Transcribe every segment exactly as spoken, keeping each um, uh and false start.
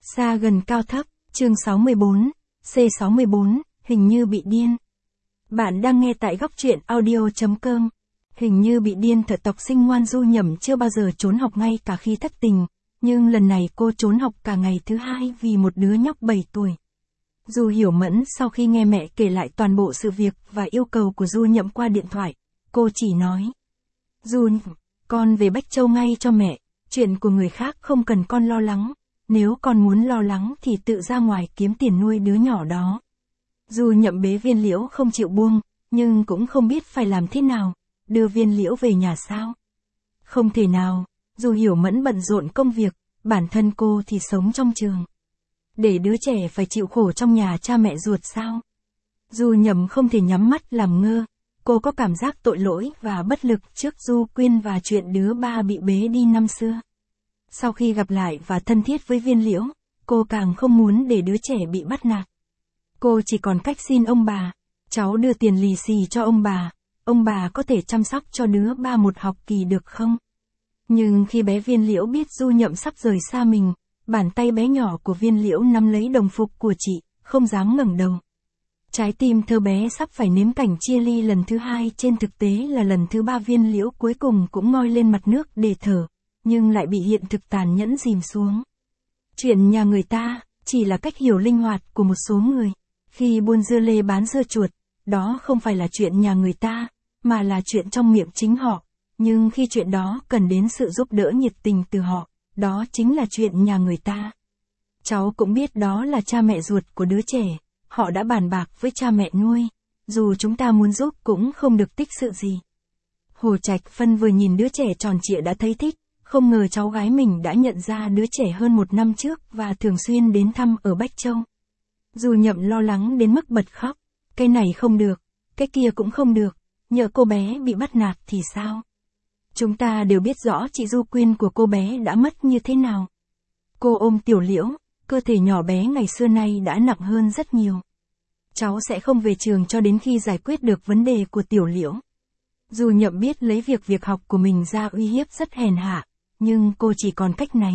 Xa gần cao thấp, chương sáu mươi bốn, C sáu mươi bốn, hình như bị điên. Bạn đang nghe tại góc truyện audio.com. Hình như bị điên thật tộc sinh ngoan Du Nhậm chưa bao giờ trốn học ngay cả khi thất tình, nhưng lần này cô trốn học cả ngày thứ hai vì một đứa nhóc bảy tuổi. Du Hiểu Mẫn sau khi nghe mẹ kể lại toàn bộ sự việc và yêu cầu của Du Nhậm qua điện thoại, cô chỉ nói: Du, con về Bách Châu ngay cho mẹ, chuyện của người khác không cần con lo lắng, nếu con muốn lo lắng thì tự ra ngoài kiếm tiền nuôi đứa nhỏ đó. Du Nhậm bế Viên Liễu không chịu buông, nhưng cũng không biết phải làm thế nào, đưa Viên Liễu về nhà sao? Không thể nào, Du Hiểu Mẫn bận rộn công việc, bản thân cô thì sống trong trường. Để đứa trẻ phải chịu khổ trong nhà cha mẹ ruột sao? Du Nhậm không thể nhắm mắt làm ngơ, cô có cảm giác tội lỗi và bất lực trước Du Quyên và chuyện đứa ba bị bế đi năm xưa. Sau khi gặp lại và thân thiết với Viên Liễu, cô càng không muốn để đứa trẻ bị bắt nạt. Cô chỉ còn cách xin ông bà, cháu đưa tiền lì xì cho ông bà, ông bà có thể chăm sóc cho đứa ba một học kỳ được không? Nhưng khi bé Viên Liễu biết Du Nhậm sắp rời xa mình, bàn tay bé nhỏ của Viên Liễu nắm lấy đồng phục của chị, không dám ngẩng đầu. Trái tim thơ bé sắp phải nếm cảnh chia ly lần thứ hai, trên thực tế là lần thứ ba Viên Liễu cuối cùng cũng ngoi lên mặt nước để thở, nhưng lại bị hiện thực tàn nhẫn dìm xuống. Chuyện nhà người ta, chỉ là cách hiểu linh hoạt của một số người. Khi buôn dưa lê bán dưa chuột, đó không phải là chuyện nhà người ta, mà là chuyện trong miệng chính họ. Nhưng khi chuyện đó cần đến sự giúp đỡ nhiệt tình từ họ, đó chính là chuyện nhà người ta. Cháu cũng biết đó là cha mẹ ruột của đứa trẻ, họ đã bàn bạc với cha mẹ nuôi, dù chúng ta muốn giúp cũng không được tích sự gì. Hồ Trạch Phân vừa nhìn đứa trẻ tròn trịa đã thấy thích, không ngờ cháu gái mình đã nhận ra đứa trẻ hơn một năm trước và thường xuyên đến thăm ở Bách Châu. Du Nhậm lo lắng đến mức bật khóc, cái này không được, cái kia cũng không được, nhỡ cô bé bị bắt nạt thì sao? Chúng ta đều biết rõ chị Du Quyên của cô bé đã mất như thế nào. Cô ôm Tiểu Liễu, cơ thể nhỏ bé ngày xưa nay đã nặng hơn rất nhiều. Cháu sẽ không về trường cho đến khi giải quyết được vấn đề của Tiểu Liễu. Du Nhậm biết lấy việc việc học của mình ra uy hiếp rất hèn hạ, nhưng cô chỉ còn cách này.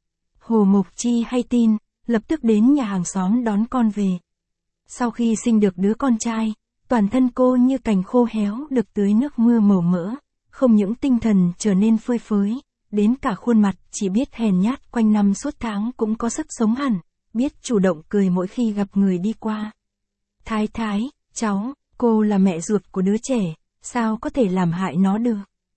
Hồ Mộc Chi hay tin, lập tức đến nhà hàng xóm đón con về. Sau khi sinh được đứa con trai, toàn thân cô như cành khô héo được tưới nước mưa màu mỡ, không những tinh thần trở nên phơi phới, đến cả khuôn mặt chỉ biết hèn nhát quanh năm suốt tháng cũng có sức sống hẳn, biết chủ động cười mỗi khi gặp người đi qua. Thái thái, cháu, cô là mẹ ruột của đứa trẻ, sao có thể làm hại nó được?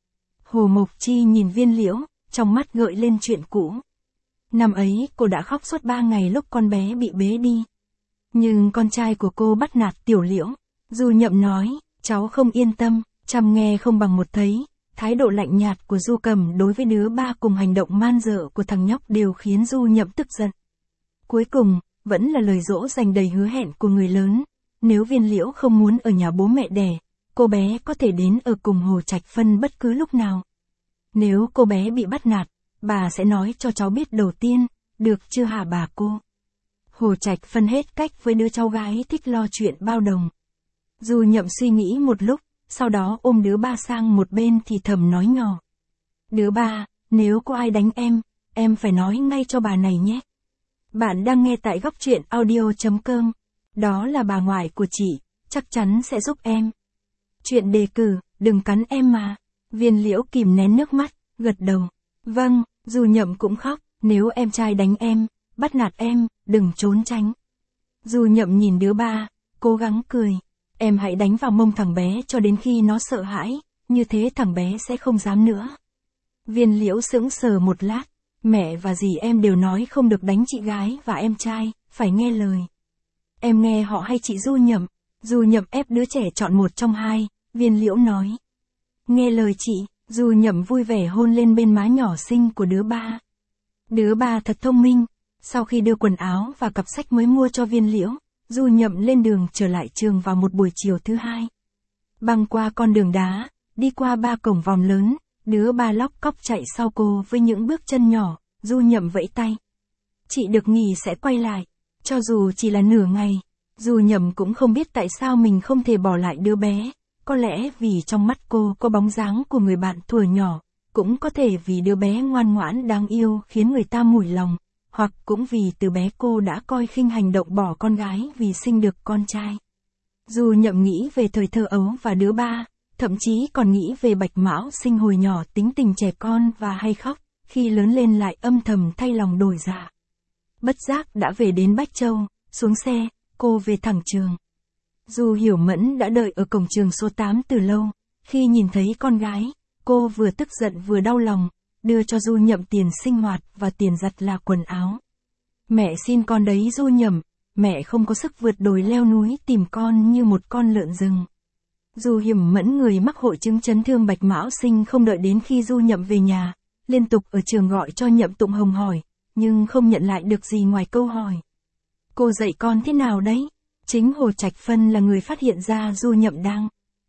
Hồ Mộc Chi nhìn Viên Liễu, trong mắt gợi lên chuyện cũ. Năm ấy cô đã khóc suốt ba ngày lúc con bé bị bế đi. Nhưng con trai của cô bắt nạt Tiểu Liễu. Du Nhậm nói, cháu không yên tâm, trăm nghe không bằng một thấy. Thái độ lạnh nhạt của Du Cầm đối với đứa ba cùng hành động man dợ của thằng nhóc đều khiến Du Nhậm tức giận. Cuối cùng, vẫn là lời dỗ dành đầy hứa hẹn của người lớn. Nếu Viên Liễu không muốn ở nhà bố mẹ đẻ, cô bé có thể đến ở cùng Hồ Trạch Phân bất cứ lúc nào. Nếu cô bé bị bắt nạt, bà sẽ nói cho cháu biết đầu tiên, được chưa hả bà cô? Hồ Trạch Phân hết cách với đứa cháu gái thích lo chuyện bao đồng. Du Nhậm suy nghĩ một lúc, sau đó ôm đứa ba sang một bên thì thầm nói nhỏ. Đứa ba, nếu có ai đánh em, em phải nói ngay cho bà này nhé. Bạn đang nghe tại góc truyện audio.com. Đó là bà ngoại của chị, chắc chắn sẽ giúp em. Chuyện đề cử, đừng cắn em mà. Viên Liễu kìm nén nước mắt, gật đầu. Vâng, Du Nhậm cũng khóc, nếu em trai đánh em, bắt nạt em, đừng trốn tránh. Du Nhậm nhìn đứa ba, cố gắng cười. Em hãy đánh vào mông thằng bé cho đến khi nó sợ hãi, như thế thằng bé sẽ không dám nữa. Viên Liễu sững sờ một lát, mẹ và dì em đều nói không được đánh chị gái và em trai, phải nghe lời. Em nghe họ hay chị Du Nhậm? Du Nhậm ép đứa trẻ chọn một trong hai, Viên Liễu nói. Nghe lời chị. Du Nhậm vui vẻ hôn lên bên má nhỏ xinh của đứa ba. Đứa ba thật thông minh. Sau khi đưa quần áo và cặp sách mới mua cho Viên Liễu, Du Nhậm lên đường trở lại trường vào một buổi chiều thứ hai. Băng qua con đường đá, đi qua ba cổng vòng lớn, đứa ba lóc cóc chạy sau cô với những bước chân nhỏ. Du Nhậm vẫy tay. Chị được nghỉ sẽ quay lại, cho dù chỉ là nửa ngày. Du Nhậm cũng không biết tại sao mình không thể bỏ lại đứa bé. Có lẽ vì trong mắt cô có bóng dáng của người bạn thuở nhỏ, cũng có thể vì đứa bé ngoan ngoãn đáng yêu khiến người ta mủi lòng. hoặc cũng vì từ bé cô đã coi khinh hành động bỏ con gái vì sinh được con trai. Du Nhậm nghĩ về thời thơ ấu và đứa ba, thậm chí còn nghĩ về Bạch Mão Sinh hồi nhỏ tính tình trẻ con và hay khóc, khi lớn lên lại âm thầm thay lòng đổi dạ. Bất giác đã về đến Bách Châu, xuống xe, cô về thẳng trường. Du Hiểu Mẫn đã đợi ở cổng trường số tám từ lâu, khi nhìn thấy con gái, cô vừa tức giận vừa đau lòng, đưa cho Du Nhậm tiền sinh hoạt và tiền giặt là quần áo. Mẹ xin con đấy Du Nhậm, mẹ không có sức vượt đồi leo núi tìm con như một con lợn rừng. Du Hiểu Mẫn người mắc hội chứng chấn thương Bạch Mão Sinh không đợi đến khi Du Nhậm về nhà, liên tục ở trường gọi cho Nhậm Tụng Hồng hỏi, nhưng không nhận lại được gì ngoài câu hỏi. Cô dạy con thế nào đấy? Chính Hồ Trạch Phân là người phát hiện ra Du Nhậm đang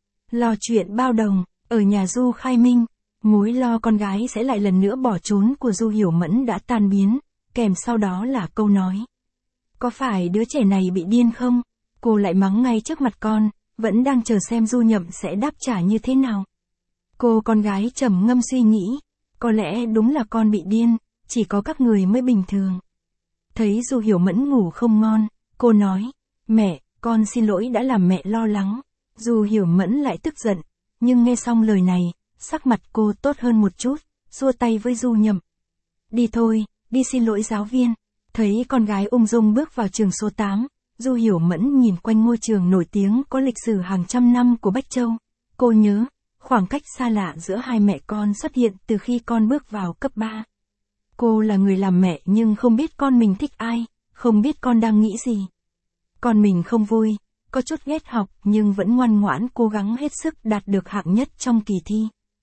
lo chuyện bao đồng, ở nhà Du Khai Minh, mối lo con gái sẽ lại lần nữa bỏ trốn của Du Hiểu Mẫn đã tan biến, kèm sau đó là câu nói. Có phải đứa trẻ này bị điên không? Cô lại mắng ngay trước mặt con, vẫn đang chờ xem Du Nhậm sẽ đáp trả như thế nào. Cô con gái trầm ngâm suy nghĩ, có lẽ đúng là con bị điên, chỉ có các người mới bình thường. Thấy Du Hiểu Mẫn ngủ không ngon, cô nói, mẹ, con xin lỗi đã làm mẹ lo lắng. Du Hiểu Mẫn lại tức giận, nhưng nghe xong lời này, sắc mặt cô tốt hơn một chút, xua tay với Du Nhậm. Đi thôi, đi xin lỗi giáo viên. Thấy con gái ung dung bước vào trường số tám, Du Hiểu Mẫn nhìn quanh ngôi trường nổi tiếng có lịch sử hàng trăm năm của Bách Châu. Cô nhớ, khoảng cách xa lạ giữa hai mẹ con xuất hiện từ khi con bước vào cấp ba. Cô là người làm mẹ nhưng không biết con mình thích ai, không biết con đang nghĩ gì. Con mình không vui, có chút ghét học nhưng vẫn ngoan ngoãn cố gắng hết sức đạt được hạng nhất trong kỳ thi.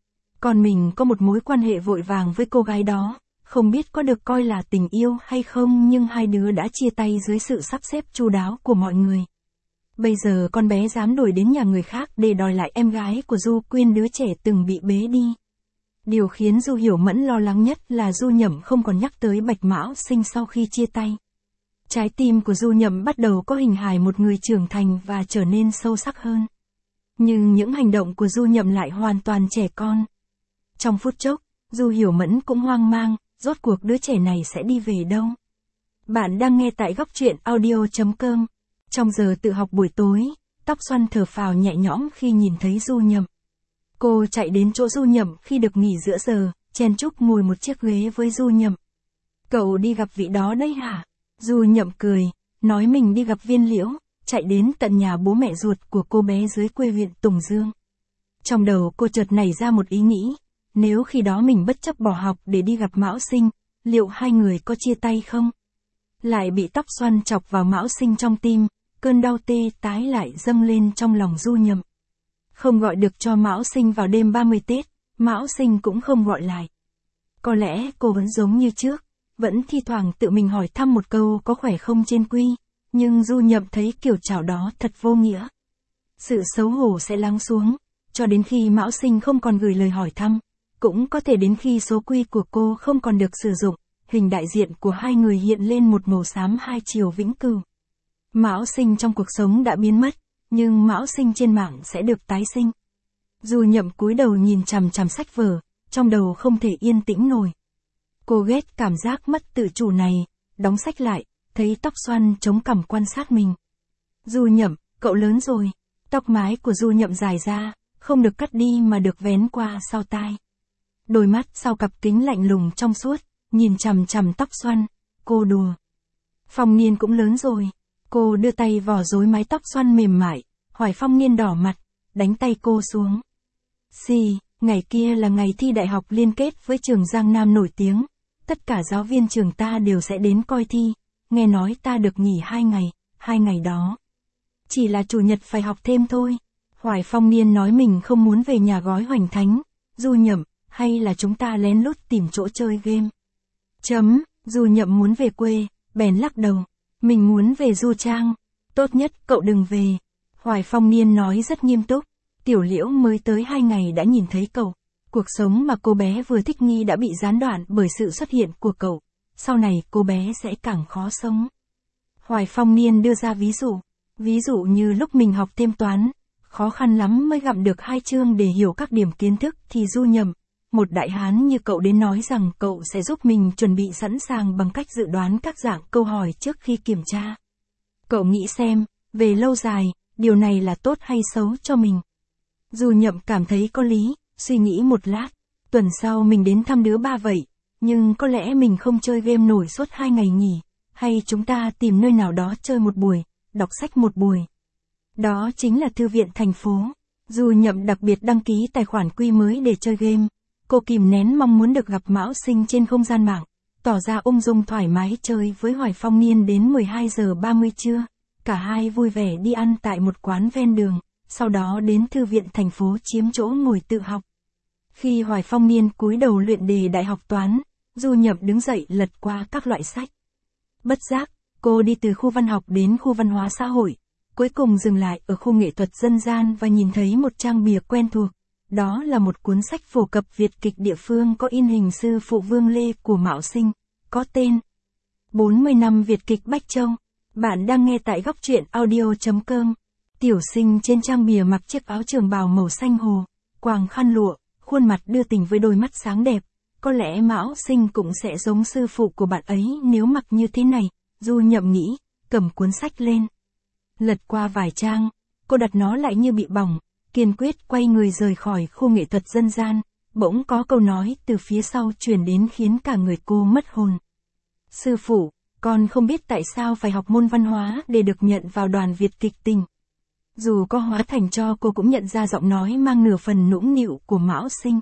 Con mình có một mối quan hệ vội vàng với cô gái đó, không biết có được coi là tình yêu hay không nhưng hai đứa đã chia tay dưới sự sắp xếp chu đáo của mọi người. Bây giờ con bé dám đuổi đến nhà người khác để đòi lại em gái của Du Quyên đứa trẻ từng bị bế đi. Điều khiến Du Hiểu Mẫn lo lắng nhất là Du Nhậm không còn nhắc tới Bạch Mão Sinh sau khi chia tay. Trái tim của Du Nhậm bắt đầu có hình hài một người trưởng thành và trở nên sâu sắc hơn. Nhưng những hành động của Du Nhậm lại hoàn toàn trẻ con. Trong phút chốc, Du Hiểu Mẫn cũng hoang mang, rốt cuộc đứa trẻ này sẽ đi về đâu? Bạn đang nghe tại góc truyện audio chấm com. Trong giờ tự học buổi tối, Tóc Xoăn thở phào nhẹ nhõm khi nhìn thấy Du Nhậm. Cô chạy đến chỗ Du Nhậm khi được nghỉ giữa giờ, chen chúc ngồi một chiếc ghế với Du Nhậm. Cậu đi gặp vị đó đấy hả? Du Nhậm cười, nói mình đi gặp Viên Liễu, chạy đến tận nhà bố mẹ ruột của cô bé dưới quê huyện Tùng Dương. Trong đầu cô chợt nảy ra một ý nghĩ, nếu khi đó mình bất chấp bỏ học để đi gặp Mão Sinh, liệu hai người có chia tay không? Lại bị Tóc Xoăn chọc vào Mão Sinh trong tim, cơn đau tê tái lại dâng lên trong lòng Du Nhậm. Không gọi được cho Mão Sinh vào đêm ba mươi Tết, Mão Sinh cũng không gọi lại. Có lẽ cô vẫn giống như trước, vẫn thi thoảng tự mình hỏi thăm một câu có khỏe không trên quy, nhưng Du Nhậm thấy kiểu chào đó thật vô nghĩa. Sự xấu hổ sẽ lắng xuống, cho đến khi Mão Sinh không còn gửi lời hỏi thăm, cũng có thể đến khi số quy của cô không còn được sử dụng, hình đại diện của hai người hiện lên một màu xám hai chiều vĩnh cửu. Mão Sinh trong cuộc sống đã biến mất, nhưng Mão Sinh trên mạng sẽ được tái sinh. Du Nhậm cúi đầu nhìn chằm chằm sách vở, trong đầu không thể yên tĩnh nổi. Cô ghét cảm giác mất tự chủ này, đóng sách lại, thấy Tóc Xoăn chống cằm quan sát mình. Du Nhậm, cậu lớn rồi. Tóc mái của Du Nhậm dài ra, không được cắt đi mà được vén qua sau tai. Đôi mắt sau cặp kính lạnh lùng trong suốt, nhìn chằm chằm Tóc Xoăn, cô đùa. Phong Niên cũng lớn rồi. Cô đưa tay vò rối mái tóc xoăn mềm mại, hỏi Phong Niên đỏ mặt, đánh tay cô xuống. Xì, ngày kia là ngày thi đại học liên kết với trường Giang Nam nổi tiếng. Tất cả giáo viên trường ta đều sẽ đến coi thi, nghe nói ta được nghỉ hai ngày, hai ngày đó. Chỉ là chủ nhật phải học thêm thôi. Hoài Phong Niên nói mình không muốn về nhà gói hoành thánh. Du Nhậm, hay là chúng ta lén lút tìm chỗ chơi game? Chấm, Du Nhậm muốn về quê, bèn lắc đầu. Mình muốn về Du Trang. Tốt nhất cậu đừng về. Hoài Phong Niên nói rất nghiêm túc. Tiểu Liễu mới tới hai ngày đã nhìn thấy cậu. Cuộc sống mà cô bé vừa thích nghi đã bị gián đoạn bởi sự xuất hiện của cậu. Sau này cô bé sẽ càng khó sống. Hoài Phong Niên đưa ra ví dụ. Ví dụ như lúc mình học thêm toán, khó khăn lắm mới gặm được hai chương để hiểu các điểm kiến thức thì Du Nhậm, một đại hán như cậu đến nói rằng cậu sẽ giúp mình chuẩn bị sẵn sàng bằng cách dự đoán các dạng câu hỏi trước khi kiểm tra. Cậu nghĩ xem, về lâu dài, điều này là tốt hay xấu cho mình? Du Nhậm cảm thấy có lý, suy nghĩ một lát. Tuần sau mình đến thăm đứa ba vậy, nhưng có lẽ mình không chơi game nổi suốt hai ngày nghỉ, hay chúng ta tìm nơi nào đó chơi một buổi, đọc sách một buổi. Đó chính là thư viện thành phố. Du Nhậm đặc biệt đăng ký tài khoản Quy mới để chơi game. Cô kìm nén mong muốn được gặp Mão Sinh trên không gian mạng, tỏ ra ung dung thoải mái chơi với Hoài Phong Niên đến mười hai giờ ba mươi trưa. Cả hai vui vẻ đi ăn tại một quán ven đường, sau đó đến thư viện thành phố chiếm chỗ ngồi tự học. Khi Hoài Phong Niên cúi đầu luyện đề đại học toán, Du Nhậm đứng dậy lật qua các loại sách. Bất giác, cô đi từ khu văn học đến khu văn hóa xã hội, cuối cùng dừng lại ở khu nghệ thuật dân gian và nhìn thấy một trang bìa quen thuộc. Đó là một cuốn sách phổ cập Việt kịch địa phương có in hình sư phụ Vương Lê của Mão Sinh, có tên bốn mươi năm Việt kịch Bách Châu. Bạn đang nghe tại góc truyện audio chấm com. Tiểu Sinh trên trang bìa mặc chiếc áo trường bào màu xanh hồ, quàng khăn lụa, khuôn mặt đưa tình với đôi mắt sáng đẹp. Có lẽ Mão Sinh cũng sẽ giống sư phụ của bạn ấy nếu mặc như thế này, Du Nhậm nghĩ, cầm cuốn sách lên. Lật qua vài trang, cô đặt nó lại như bị bỏng, kiên quyết quay người rời khỏi khu nghệ thuật dân gian. Bỗng có câu nói từ phía sau truyền đến khiến cả người cô mất hồn. Sư phụ, con không biết tại sao phải học môn văn hóa để được nhận vào đoàn Việt kịch tình. Dù có hóa thành cho cô cũng nhận ra giọng nói mang nửa phần nũng nịu của Mão Sinh.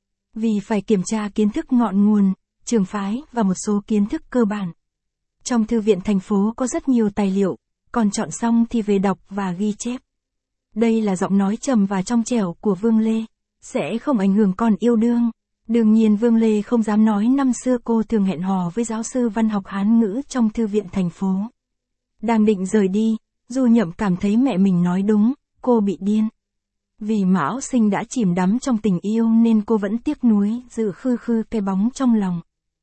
Vì phải kiểm tra kiến thức ngọn nguồn, trường phái và một số kiến thức cơ bản. Trong thư viện thành phố có rất nhiều tài liệu, còn chọn xong thì về đọc và ghi chép. Đây là giọng nói trầm và trong trẻo của Vương Lê, sẽ không ảnh hưởng con yêu đương. Đương nhiên Vương Lê không dám nói năm xưa cô thường hẹn hò với giáo sư văn học Hán ngữ trong thư viện thành phố. Đang định rời đi, Du Nhậm cảm thấy mẹ mình nói đúng, cô bị điên. Vì Mão Sinh đã chìm đắm trong tình yêu nên cô vẫn tiếc nuối giữ khư khư cái bóng trong lòng.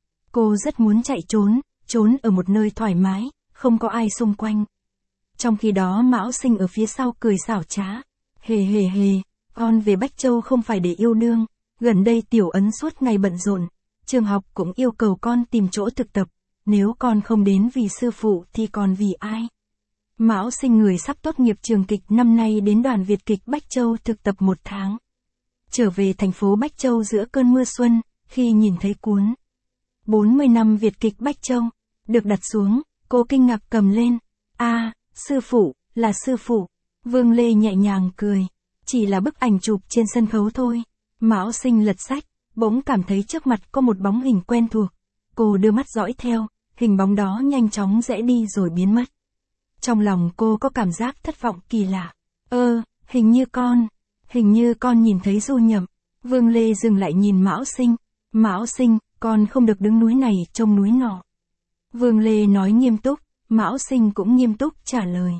Cô rất muốn chạy trốn, trốn ở một nơi thoải mái, không có ai xung quanh. Trong khi đó Mão Sinh ở phía sau cười xảo trá. Hề hề hề, con về Bách Châu không phải để yêu đương. Gần đây Tiểu Ấn suốt ngày bận rộn, trường học cũng yêu cầu con tìm chỗ thực tập. Nếu con không đến vì sư phụ thì còn vì ai? Mão Sinh người sắp tốt nghiệp trường kịch năm nay đến đoàn Việt kịch Bách Châu thực tập một tháng. Trở về thành phố Bách Châu giữa cơn mưa xuân, khi nhìn thấy cuốn bốn mươi năm Việt kịch Bách Châu được đặt xuống, cô kinh ngạc cầm lên. A, à, sư phụ, là sư phụ. Vương Lê nhẹ nhàng cười. Chỉ là bức ảnh chụp trên sân khấu thôi. Mão Sinh lật sách, bỗng cảm thấy trước mặt có một bóng hình quen thuộc. Cô đưa mắt dõi theo, hình bóng đó nhanh chóng rẽ đi rồi biến mất. Trong lòng cô có cảm giác thất vọng kỳ lạ. Ơ, hình như con, hình như con nhìn thấy Du Nhậm. Vương Lê dừng lại nhìn Mão Sinh. Mão Sinh, con không được đứng núi này trông núi nọ. Vương Lê nói nghiêm túc, Mão Sinh cũng nghiêm túc trả lời.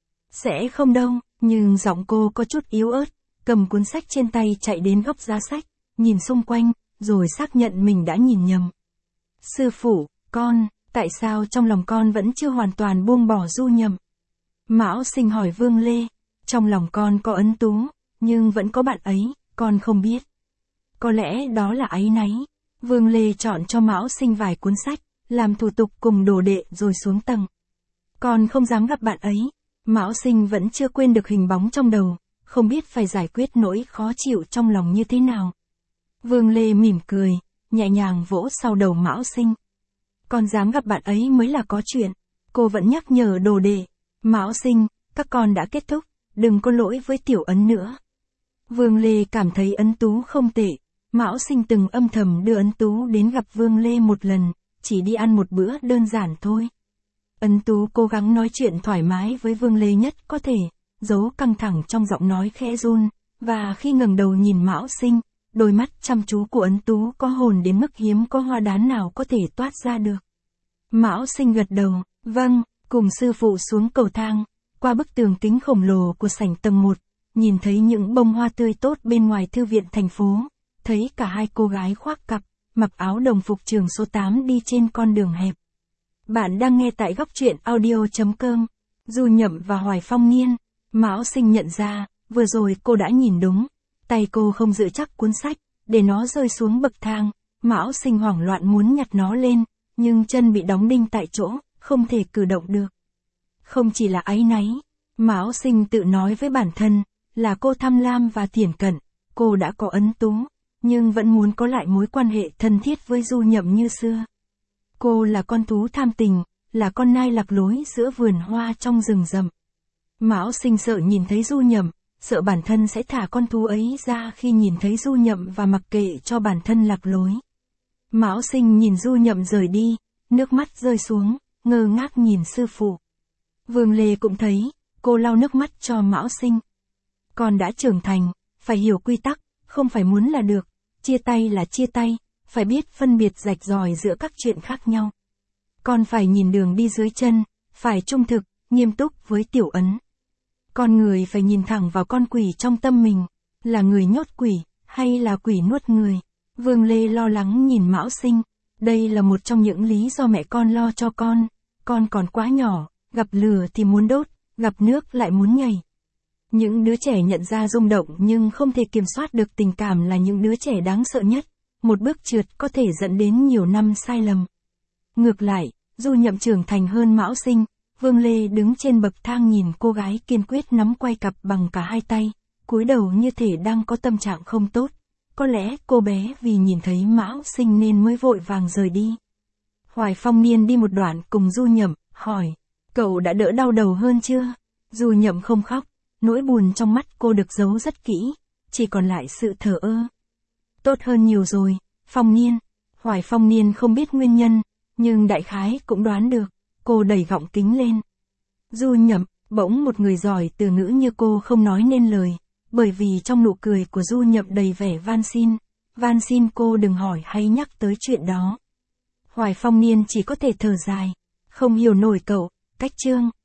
Sẽ không đâu, nhưng giọng cô có chút yếu ớt, cầm cuốn sách trên tay chạy đến góc giá sách, nhìn xung quanh, rồi xác nhận mình đã nhìn nhầm. Sư phụ, con, tại sao trong lòng con vẫn chưa hoàn toàn buông bỏ Du Nhậm? Mão Sinh hỏi Vương Lê, trong lòng con có Ấn Tú, nhưng vẫn có bạn ấy, con không biết. Có lẽ đó là áy náy. Vương Lê chọn cho Mão Sinh vài cuốn sách, làm thủ tục cùng đồ đệ rồi xuống tầng. Con không dám gặp bạn ấy. Mão Sinh vẫn chưa quên được hình bóng trong đầu, không biết phải giải quyết nỗi khó chịu trong lòng như thế nào. Vương Lê mỉm cười, nhẹ nhàng vỗ sau đầu Mão Sinh. Con dám gặp bạn ấy mới là có chuyện. Cô vẫn nhắc nhở đồ đệ. Mão Sinh, các con đã kết thúc, đừng có lỗi với Tiểu Ấn nữa. Vương Lê cảm thấy Ấn Tú không tệ. Mão Sinh từng âm thầm đưa Ấn Tú đến gặp Vương Lê một lần, chỉ đi ăn một bữa đơn giản thôi. Ấn Tú cố gắng nói chuyện thoải mái với Vương Lê nhất có thể, giấu căng thẳng trong giọng nói khẽ run, và khi ngẩng đầu nhìn Mão Sinh, đôi mắt chăm chú của Ấn Tú có hồn đến mức hiếm có hoa đán nào có thể toát ra được. Mão Sinh gật đầu, vâng, cùng sư phụ xuống cầu thang, qua bức tường kính khổng lồ của sảnh tầng một, nhìn thấy những bông hoa tươi tốt bên ngoài thư viện thành phố, thấy cả hai cô gái khoác cặp, mặc áo đồng phục trường số tám đi trên con đường hẹp. Bạn đang nghe tại góc truyện audio chấm com. Du Nhậm và Hoài Phong Niên. Mão Sinh nhận ra, vừa rồi cô đã nhìn đúng. Tay cô không giữ chắc cuốn sách, để nó rơi xuống bậc thang. Mão Sinh hoảng loạn muốn nhặt nó lên, nhưng chân bị đóng đinh tại chỗ, không thể cử động được. Không chỉ là áy náy, Mão Sinh tự nói với bản thân, là cô tham lam và thiển cận, cô đã có ấn tú, nhưng vẫn muốn có lại mối quan hệ thân thiết với Du Nhậm như xưa. Cô là con thú tham tình, là con nai lạc lối giữa vườn hoa trong rừng rậm. Mão Sinh sợ nhìn thấy Du Nhậm, sợ bản thân sẽ thả con thú ấy ra khi nhìn thấy Du Nhậm và mặc kệ cho bản thân lạc lối. Mão Sinh nhìn Du Nhậm rời đi, nước mắt rơi xuống, ngơ ngác nhìn sư phụ. Vương Lê cũng thấy, cô lau nước mắt cho Mão Sinh. Con đã trưởng thành, phải hiểu quy tắc, không phải muốn là được, chia tay là chia tay, phải biết phân biệt rạch ròi giữa các chuyện khác nhau. Con phải nhìn đường đi dưới chân, phải trung thực, nghiêm túc với Tiểu Ấn. Con người phải nhìn thẳng vào con quỷ trong tâm mình, là người nhốt quỷ, hay là quỷ nuốt người. Vương Lê lo lắng nhìn Mão Sinh, đây là một trong những lý do mẹ con lo cho con, con còn quá nhỏ, gặp lửa thì muốn đốt, gặp nước lại muốn nhảy. Những đứa trẻ nhận ra rung động nhưng không thể kiểm soát được tình cảm là những đứa trẻ đáng sợ nhất, một bước trượt có thể dẫn đến nhiều năm sai lầm. Ngược lại, Du Nhậm trưởng thành hơn Mão Sinh, Vương Lê đứng trên bậc thang nhìn cô gái kiên quyết nắm quay cặp bằng cả hai tay, cúi đầu như thể đang có tâm trạng không tốt. Có lẽ cô bé vì nhìn thấy Mão Sinh nên mới vội vàng rời đi. Hoài Phong Niên đi một đoạn cùng Du Nhậm, hỏi, cậu đã đỡ đau đầu hơn chưa? Du Nhậm không khóc, nỗi buồn trong mắt cô được giấu rất kỹ, chỉ còn lại sự thờ ơ. Tốt hơn nhiều rồi, Phong Niên. Hoài Phong Niên không biết nguyên nhân, nhưng đại khái cũng đoán được, cô đẩy gọng kính lên. Du Nhậm, bỗng một người giỏi từ ngữ như cô không nói nên lời, bởi vì trong nụ cười của Du Nhậm đầy vẻ van xin, van xin cô đừng hỏi hay nhắc tới chuyện đó. Hoài Phong Niên chỉ có thể thở dài, không hiểu nổi cậu, cách Trương.